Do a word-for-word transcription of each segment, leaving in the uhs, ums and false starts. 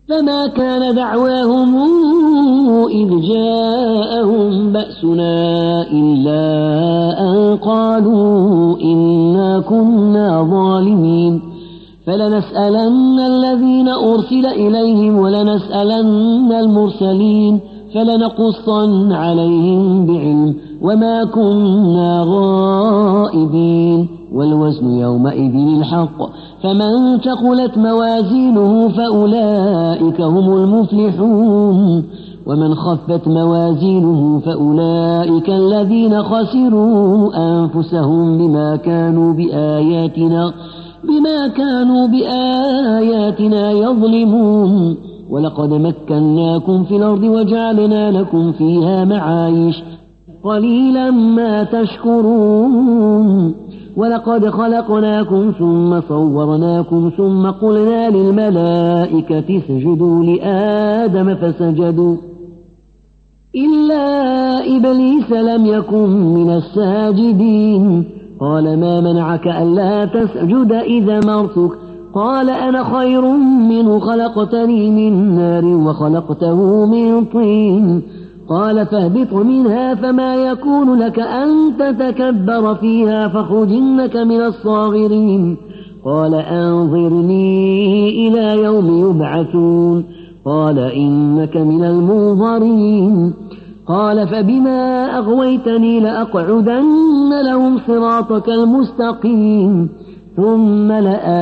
فما كان دعواهم إذ جاءهم بأسنا إلا أن قالوا إنا كنا ظالمين فلنسألن الذين أرسل إليهم ولنسألن المرسلين فلنقصن عليهم بعلم وما كنا غائبين والوزن يومئذ الحق فمن ثقلت موازينه فأولئك هم المفلحون ومن خفت موازينه فأولئك الذين خسروا أنفسهم بما كانوا بآياتنا بما كانوا بآياتنا يظلمون ولقد مكناكم في الأرض وجعلنا لكم فيها معايش قليلا ما تشكرون ولقد خلقناكم ثم صورناكم ثم قلنا للملائكة اسجدوا لآدم فسجدوا إلا إبليس لم يكن من الساجدين قال ما منعك ألا تسجد إذا مرتك قال أنا خير منه خلقتني من نار وخلقته من طين قال فاهبط منها فما يكون لك أن تتكبر فيها فاخرج إنك من الصاغرين قال أنظرني إلى يوم يبعثون قال إنك من المنظرين قال فبما أغويتني لأقعدن لهم صراطك المستقيم ثم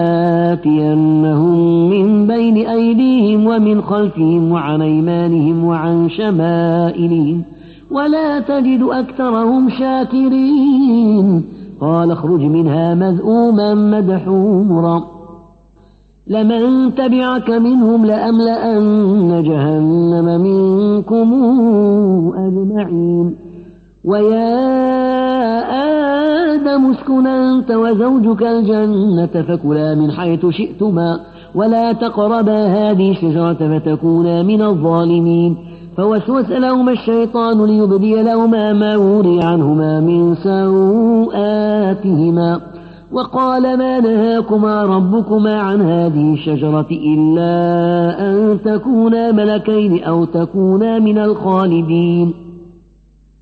لآتينهم من بين أيديهم ومن خلفهم وعن أيمانهم وعن شمائلهم ولا تجد أكثرهم شاكرين قال اخرج منها مذءوما مدحورا لمن تبعك منهم لأملأن جهنم منكم أجمعين ويا آدم اسكن أنت وزوجك الجنة فكلا من حيث شئتما ولا تقربا هذه الشجرة فتكونا من الظالمين فوسوس لهما الشيطان ليبدي لهما ما وري عنهما من سوآتهما وقال ما نهاكما ربكما عن هذه الشجرة إلا أن تكونا ملكين أو تكونا من الخالدين